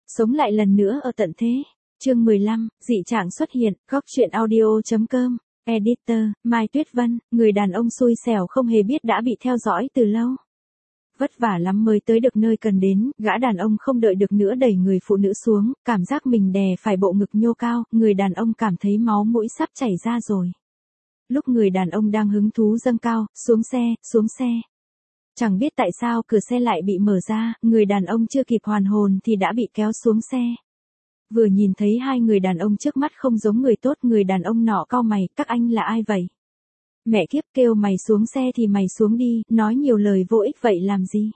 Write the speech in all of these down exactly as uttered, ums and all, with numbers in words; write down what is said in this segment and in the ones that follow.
Sống lại lần nữa ở tận thế. Chương mười lăm, dị trạng xuất hiện, góc truyện audio.com, editor, Mai Tuyết Vân, người đàn ông xui xẻo không hề biết đã bị theo dõi từ lâu. Vất vả lắm mới tới được nơi cần đến, gã đàn ông không đợi được nữa đẩy người phụ nữ xuống, cảm giác mình đè phải bộ ngực nhô cao, người đàn ông cảm thấy máu mũi sắp chảy ra rồi. Lúc người đàn ông đang hứng thú dâng cao, xuống xe, xuống xe. Chẳng biết tại sao cửa xe lại bị mở ra, người đàn ông chưa kịp hoàn hồn thì đã bị kéo xuống xe. Vừa nhìn thấy hai người đàn ông trước mắt không giống người tốt, người đàn ông nọ cau mày, các anh là ai vậy? Mẹ kiếp, kêu mày xuống xe thì mày xuống đi, nói nhiều lời vô ích vậy làm gì?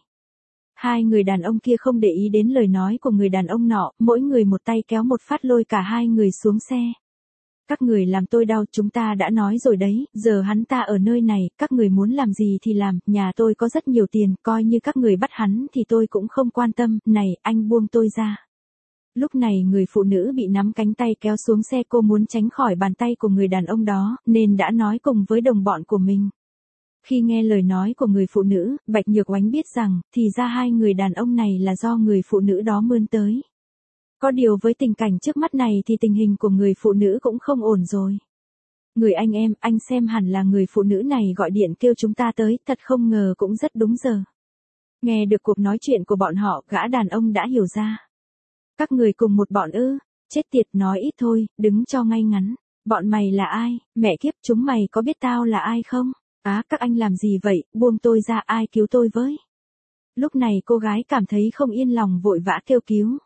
Hai người đàn ông kia không để ý đến lời nói của người đàn ông nọ, mỗi người một tay kéo một phát lôi cả hai người xuống xe. Các người làm tôi đau, chúng ta đã nói rồi đấy, giờ hắn ta ở nơi này, các người muốn làm gì thì làm, nhà tôi có rất nhiều tiền, coi như các người bắt hắn thì tôi cũng không quan tâm, này, anh buông tôi ra. Lúc này người phụ nữ bị nắm cánh tay kéo xuống xe, cô muốn tránh khỏi bàn tay của người đàn ông đó, nên đã nói cùng với đồng bọn của mình. Khi nghe lời nói của người phụ nữ, Bạch Nhược Oánh biết rằng, thì ra hai người đàn ông này là do người phụ nữ đó mướn tới. Có điều với tình cảnh trước mắt này thì tình hình của người phụ nữ cũng không ổn rồi. Người anh em, anh xem hẳn là người phụ nữ này gọi điện kêu chúng ta tới, thật không ngờ cũng rất đúng giờ. Nghe được cuộc nói chuyện của bọn họ, gã đàn ông đã hiểu ra. Các người cùng một bọn ư, chết tiệt, nói ít thôi, đứng cho ngay ngắn. Bọn mày là ai, mẹ kiếp, chúng mày có biết tao là ai không? Á, à, các anh làm gì vậy, buông tôi ra, ai cứu tôi với. Lúc này cô gái cảm thấy không yên lòng vội vã kêu cứu.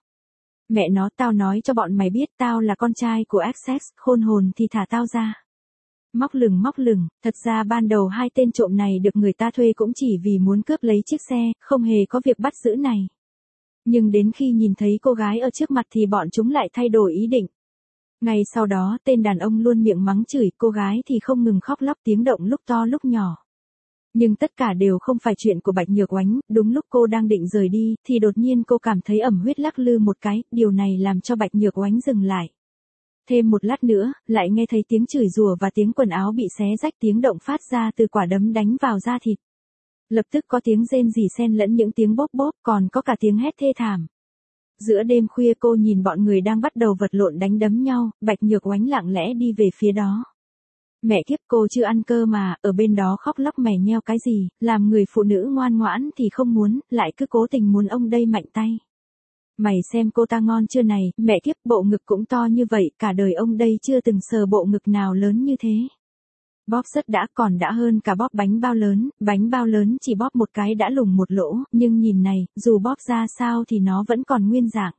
Mẹ nó, tao nói cho bọn mày biết tao là con trai của Access, khôn hồn thì thả tao ra. Móc lửng móc lửng, thật ra ban đầu hai tên trộm này được người ta thuê cũng chỉ vì muốn cướp lấy chiếc xe, không hề có việc bắt giữ này. Nhưng đến khi nhìn thấy cô gái ở trước mặt thì bọn chúng lại thay đổi ý định. Ngay sau đó tên đàn ông luôn miệng mắng chửi, cô gái thì không ngừng khóc lóc, tiếng động lúc to lúc nhỏ. Nhưng tất cả đều không phải chuyện của Bạch Nhược Oánh, đúng lúc cô đang định rời đi, thì đột nhiên cô cảm thấy ẩm huyết lắc lư một cái, điều này làm cho Bạch Nhược Oánh dừng lại. Thêm một lát nữa, lại nghe thấy tiếng chửi rủa và tiếng quần áo bị xé rách, tiếng động phát ra từ quả đấm đánh vào da thịt. Lập tức có tiếng rên rỉ xen lẫn những tiếng bóp bóp, còn có cả tiếng hét thê thảm. Giữa đêm khuya cô nhìn bọn người đang bắt đầu vật lộn đánh đấm nhau, Bạch Nhược Oánh lặng lẽ đi về phía đó. Mẹ kiếp, cô chưa ăn cơ mà, ở bên đó khóc lóc mè nheo cái gì, làm người phụ nữ ngoan ngoãn thì không muốn, lại cứ cố tình muốn ông đây mạnh tay. Mày xem cô ta ngon chưa này, mẹ kiếp, bộ ngực cũng to như vậy, cả đời ông đây chưa từng sờ bộ ngực nào lớn như thế. Bóp rất đã, còn đã hơn cả bóp bánh bao lớn, bánh bao lớn chỉ bóp một cái đã lủng một lỗ, nhưng nhìn này, dù bóp ra sao thì nó vẫn còn nguyên dạng.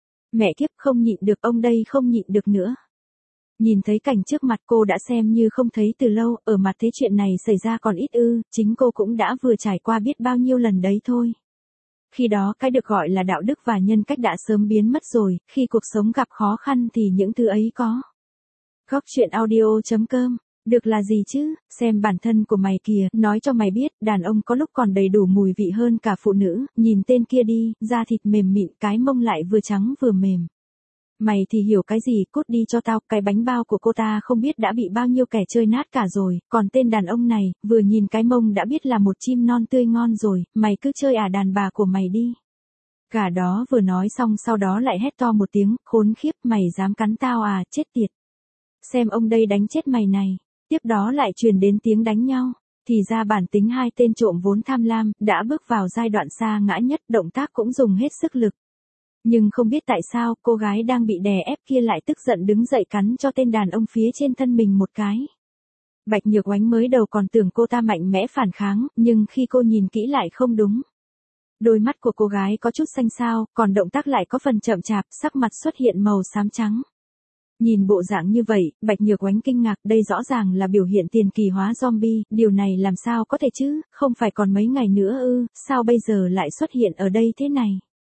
Mẹ kiếp, không nhịn được, ông đây không nhịn được nữa. Nhìn thấy cảnh trước mặt cô đã xem như không thấy từ lâu, ở mặt thế chuyện này xảy ra còn ít ư, chính cô cũng đã vừa trải qua biết bao nhiêu lần đấy thôi. Khi đó cái được gọi là đạo đức và nhân cách đã sớm biến mất rồi, khi cuộc sống gặp khó khăn thì những thứ ấy có. Góc truyện audio.com, được là gì chứ, xem bản thân của mày kìa, nói cho mày biết, đàn ông có lúc còn đầy đủ mùi vị hơn cả phụ nữ, nhìn tên kia đi, da thịt mềm mịn, cái mông lại vừa trắng vừa mềm. Mày thì hiểu cái gì, cút đi cho tao, cái bánh bao của cô ta không biết đã bị bao nhiêu kẻ chơi nát cả rồi, còn tên đàn ông này, vừa nhìn cái mông đã biết là một chim non tươi ngon rồi, mày cứ chơi à đàn bà của mày đi. Gã đó vừa nói xong sau đó lại hét to một tiếng, khốn khiếp, mày dám cắn tao à, chết tiệt. Xem ông đây đánh chết mày này, tiếp đó lại truyền đến tiếng đánh nhau. Thì ra bản tính hai tên trộm vốn tham lam, đã bước vào giai đoạn sa ngã nhất, động tác cũng dùng hết sức lực. Nhưng không biết tại sao, cô gái đang bị đè ép kia lại tức giận đứng dậy cắn cho tên đàn ông phía trên thân mình một cái. Bạch Nhược Oánh mới đầu còn tưởng cô ta mạnh mẽ phản kháng, nhưng khi cô nhìn kỹ lại không đúng. Đôi mắt của cô gái có chút xanh xao, còn động tác lại có phần chậm chạp, sắc mặt xuất hiện màu xám trắng. Nhìn bộ dạng như vậy, Bạch Nhược Oánh kinh ngạc, đây rõ ràng là biểu hiện tiền kỳ hóa zombie, điều này làm sao có thể chứ, không phải còn mấy ngày nữa ư, sao bây giờ lại xuất hiện ở đây thế này?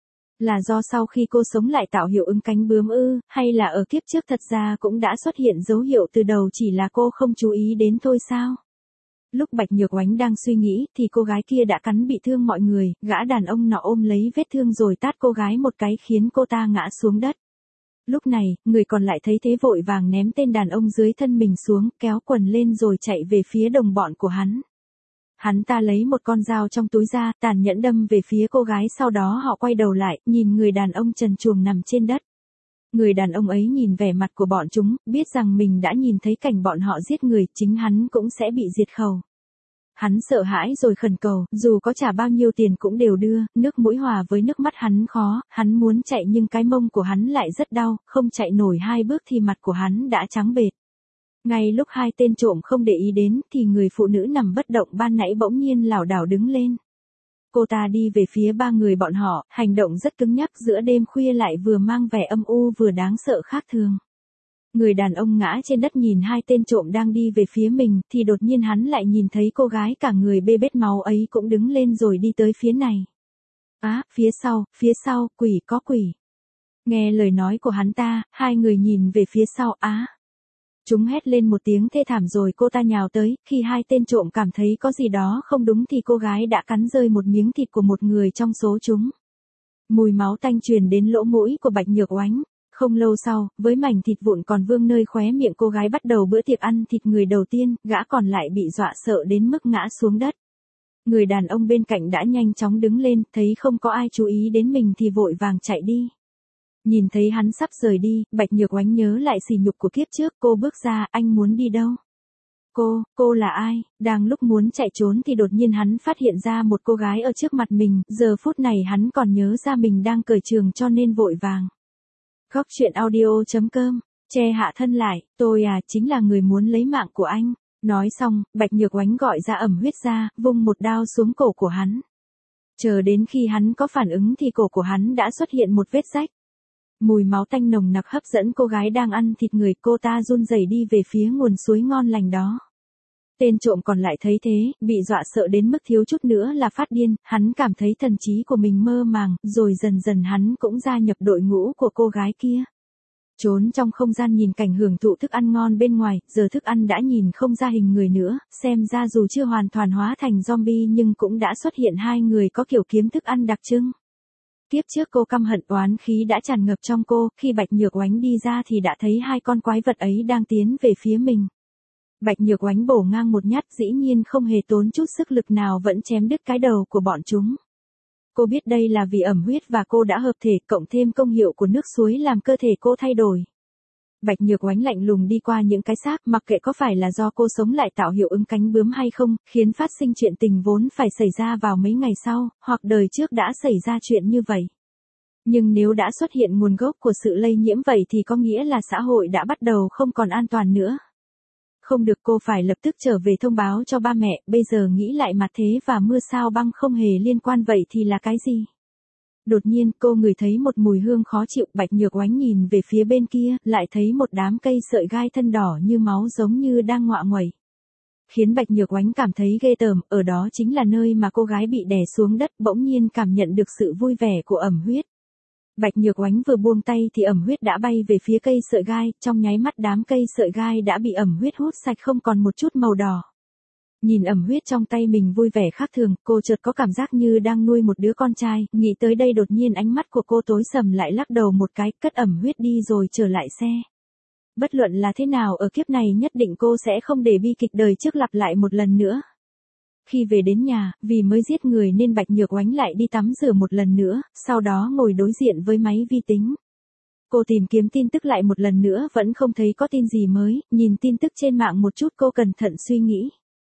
Là do sau khi cô sống lại tạo hiệu ứng cánh bướm ư, hay là ở kiếp trước thật ra cũng đã xuất hiện dấu hiệu từ đầu chỉ là cô không chú ý đến thôi sao? Lúc Bạch Nhược Oánh đang suy nghĩ thì cô gái kia đã cắn bị thương mọi người, gã đàn ông nọ ôm lấy vết thương rồi tát cô gái một cái khiến cô ta ngã xuống đất. Lúc này, người còn lại thấy thế vội vàng ném tên đàn ông dưới thân mình xuống, kéo quần lên rồi chạy về phía đồng bọn của hắn. Hắn ta lấy một con dao trong túi ra, tàn nhẫn đâm về phía cô gái, sau đó họ quay đầu lại, nhìn người đàn ông trần truồng nằm trên đất. Người đàn ông ấy nhìn vẻ mặt của bọn chúng, biết rằng mình đã nhìn thấy cảnh bọn họ giết người, chính hắn cũng sẽ bị diệt khẩu. Hắn sợ hãi rồi khẩn cầu, dù có trả bao nhiêu tiền cũng đều đưa, nước mũi hòa với nước mắt hắn khó, hắn muốn chạy nhưng cái mông của hắn lại rất đau, không chạy nổi hai bước thì mặt của hắn đã trắng bệch. Ngay lúc hai tên trộm không để ý đến thì người phụ nữ nằm bất động ban nãy bỗng nhiên lảo đảo đứng lên. Cô ta đi về phía ba người bọn họ, hành động rất cứng nhắc, giữa đêm khuya lại vừa mang vẻ âm u vừa đáng sợ khác thường. Người đàn ông ngã trên đất nhìn hai tên trộm đang đi về phía mình, thì đột nhiên hắn lại nhìn thấy cô gái cả người bê bết máu ấy cũng đứng lên rồi đi tới phía này. Á, phía sau, phía sau, quỷ có quỷ. Nghe lời nói của hắn ta, hai người nhìn về phía sau, á. Chúng hét lên một tiếng thê thảm rồi cô ta nhào tới, khi hai tên trộm cảm thấy có gì đó không đúng thì cô gái đã cắn rơi một miếng thịt của một người trong số chúng. Mùi máu tanh truyền đến lỗ mũi của Bạch Nhược Oánh. Không lâu sau, với mảnh thịt vụn còn vương nơi khóe miệng cô gái bắt đầu bữa tiệc ăn thịt người đầu tiên, gã còn lại bị dọa sợ đến mức ngã xuống đất. Người đàn ông bên cạnh đã nhanh chóng đứng lên, thấy không có ai chú ý đến mình thì vội vàng chạy đi. Nhìn thấy hắn sắp rời đi, Bạch Nhược Oánh nhớ lại sỉ nhục của kiếp trước, cô bước ra, anh muốn đi đâu? Cô, cô là ai? Đang lúc muốn chạy trốn thì đột nhiên hắn phát hiện ra một cô gái ở trước mặt mình, giờ phút này hắn còn nhớ ra mình đang cởi trường cho nên vội vàng. Góc truyện audio chấm com, che hạ thân lại, tôi à, chính là người muốn lấy mạng của anh. Nói xong, Bạch Nhược Oánh gọi ra ẩm huyết ra, vung một đao xuống cổ của hắn. Chờ đến khi hắn có phản ứng thì cổ của hắn đã xuất hiện một vết rách. Mùi máu tanh nồng nặc hấp dẫn cô gái đang ăn thịt người, cô ta run rẩy đi về phía nguồn suối ngon lành đó. Tên trộm còn lại thấy thế, bị dọa sợ đến mức thiếu chút nữa là phát điên, hắn cảm thấy thần trí của mình mơ màng, rồi dần dần hắn cũng gia nhập đội ngũ của cô gái kia. Trốn trong không gian nhìn cảnh hưởng thụ thức ăn ngon bên ngoài, giờ thức ăn đã nhìn không ra hình người nữa, xem ra dù chưa hoàn toàn hóa thành zombie nhưng cũng đã xuất hiện hai người có kiểu kiếm thức ăn đặc trưng. Tiếp trước cô căm hận oán khí đã tràn ngập trong cô, khi Bạch Nhược Oánh đi ra thì đã thấy hai con quái vật ấy đang tiến về phía mình. Bạch Nhược Oánh bổ ngang một nhát, dĩ nhiên không hề tốn chút sức lực nào vẫn chém đứt cái đầu của bọn chúng. Cô biết đây là vì ẩm huyết và cô đã hợp thể, cộng thêm công hiệu của nước suối làm cơ thể cô thay đổi. Bạch Nhược Oánh lạnh lùng đi qua những cái xác, mặc kệ có phải là do cô sống lại tạo hiệu ứng cánh bướm hay không, khiến phát sinh chuyện tình vốn phải xảy ra vào mấy ngày sau, hoặc đời trước đã xảy ra chuyện như vậy. Nhưng nếu đã xuất hiện nguồn gốc của sự lây nhiễm vậy thì có nghĩa là xã hội đã bắt đầu không còn an toàn nữa. Không được, cô phải lập tức trở về thông báo cho ba mẹ, bây giờ nghĩ lại mặt thế và mưa sao băng không hề liên quan vậy thì là cái gì? Đột nhiên cô ngửi thấy một mùi hương khó chịu, Bạch Nhược Oánh nhìn về phía bên kia, lại thấy một đám cây sợi gai thân đỏ như máu giống như đang ngọa nguậy. Khiến Bạch Nhược Oánh cảm thấy ghê tởm, ở đó chính là nơi mà cô gái bị đè xuống đất, bỗng nhiên cảm nhận được sự vui vẻ của ẩm huyết. Bạch Nhược Oánh vừa buông tay thì ẩm huyết đã bay về phía cây sợi gai, trong nháy mắt đám cây sợi gai đã bị ẩm huyết hút sạch không còn một chút màu đỏ. Nhìn ẩm huyết trong tay mình vui vẻ khác thường, cô chợt có cảm giác như đang nuôi một đứa con trai, nghĩ tới đây đột nhiên ánh mắt của cô tối sầm lại, lắc đầu một cái, cất ẩm huyết đi rồi trở lại xe. Bất luận là thế nào ở kiếp này nhất định cô sẽ không để bi kịch đời trước lặp lại một lần nữa. Khi về đến nhà, vì mới giết người nên Bạch Nhược Oánh lại đi tắm rửa một lần nữa, sau đó ngồi đối diện với máy vi tính. Cô tìm kiếm tin tức lại một lần nữa vẫn không thấy có tin gì mới, nhìn tin tức trên mạng một chút cô cẩn thận suy nghĩ.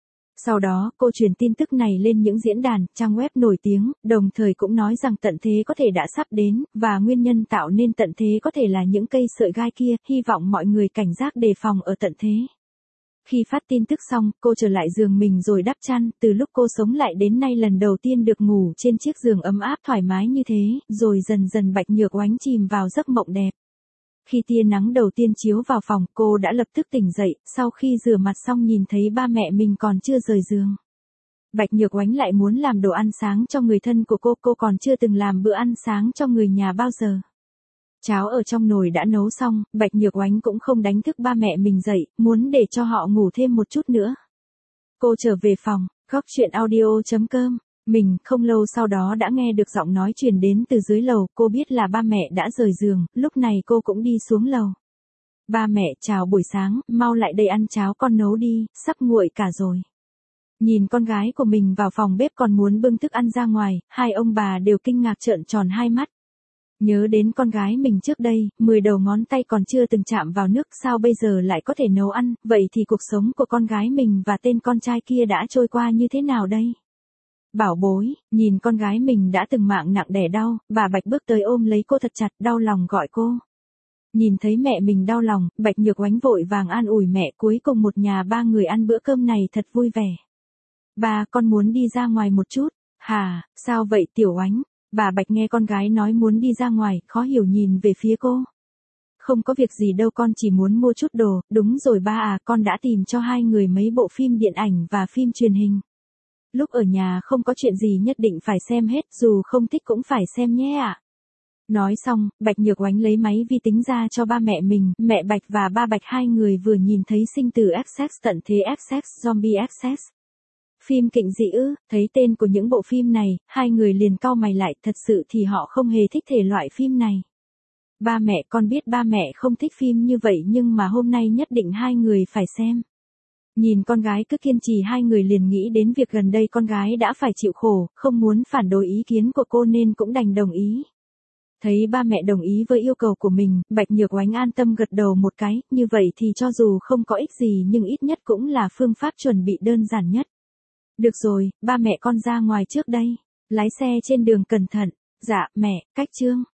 Sau đó, cô truyền tin tức này lên những diễn đàn, trang web nổi tiếng, đồng thời cũng nói rằng tận thế có thể đã sắp đến, và nguyên nhân tạo nên tận thế có thể là những cây sợi gai kia, hy vọng mọi người cảnh giác đề phòng ở tận thế. Khi phát tin tức xong, cô trở lại giường mình rồi đắp chăn, từ lúc cô sống lại đến nay lần đầu tiên được ngủ trên chiếc giường ấm áp thoải mái như thế, rồi dần dần Bạch Nhược Oánh chìm vào giấc mộng đẹp. Khi tia nắng đầu tiên chiếu vào phòng, cô đã lập tức tỉnh dậy, sau khi rửa mặt xong nhìn thấy ba mẹ mình còn chưa rời giường. Bạch Nhược Oánh lại muốn làm đồ ăn sáng cho người thân của cô, cô còn chưa từng làm bữa ăn sáng cho người nhà bao giờ. Cháo ở trong nồi đã nấu xong, Bạch Nhược Oánh cũng không đánh thức ba mẹ mình dậy, muốn để cho họ ngủ thêm một chút nữa. Cô trở về phòng, góc truyện audio chấm com. Mình không lâu sau đó đã nghe được giọng nói truyền đến từ dưới lầu, cô biết là ba mẹ đã rời giường, lúc này cô cũng đi xuống lầu. Ba mẹ, chào buổi sáng, mau lại đây ăn cháo con nấu đi, sắp nguội cả rồi. Nhìn con gái của mình vào phòng bếp còn muốn bưng thức ăn ra ngoài, hai ông bà đều kinh ngạc trợn tròn hai mắt. Nhớ đến con gái mình trước đây, mười đầu ngón tay còn chưa từng chạm vào nước, sao bây giờ lại có thể nấu ăn, vậy thì cuộc sống của con gái mình và tên con trai kia đã trôi qua như thế nào đây? Bảo bối, nhìn con gái mình đã từng mạng nặng đẻ đau, bà Bạch bước tới ôm lấy cô thật chặt, đau lòng gọi cô. Nhìn thấy mẹ mình đau lòng, Bạch Nhược Oánh vội vàng an ủi mẹ, cuối cùng một nhà ba người ăn bữa cơm này thật vui vẻ. Ba, con muốn đi ra ngoài một chút. Hà, sao vậy Tiểu Oánh? Bà Bạch nghe con gái nói muốn đi ra ngoài, khó hiểu nhìn về phía cô. Không có việc gì đâu, con chỉ muốn mua chút đồ. Đúng rồi ba à, con đã tìm cho hai người mấy bộ phim điện ảnh và phim truyền hình. Lúc ở nhà không có chuyện gì nhất định phải xem hết, dù không thích cũng phải xem nhé ạ. À. Nói xong, Bạch Nhược Oánh lấy máy vi tính ra cho ba mẹ mình, mẹ Bạch và ba Bạch hai người vừa nhìn thấy sinh từ Essex tận thế Essex Zombie Essex. Phim kịnh dị ư, thấy tên của những bộ phim này, hai người liền cau mày lại, thật sự thì họ không hề thích thể loại phim này. Ba mẹ, con biết ba mẹ không thích phim như vậy nhưng mà hôm nay nhất định hai người phải xem. Nhìn con gái cứ kiên trì, hai người liền nghĩ đến việc gần đây con gái đã phải chịu khổ, không muốn phản đối ý kiến của cô nên cũng đành đồng ý. Thấy ba mẹ đồng ý với yêu cầu của mình, Bạch Nhược Oánh an tâm gật đầu một cái, như vậy thì cho dù không có ích gì nhưng ít nhất cũng là phương pháp chuẩn bị đơn giản nhất. Được rồi, ba mẹ con ra ngoài trước đây. Lái xe trên đường cẩn thận. Dạ, mẹ, cách chương.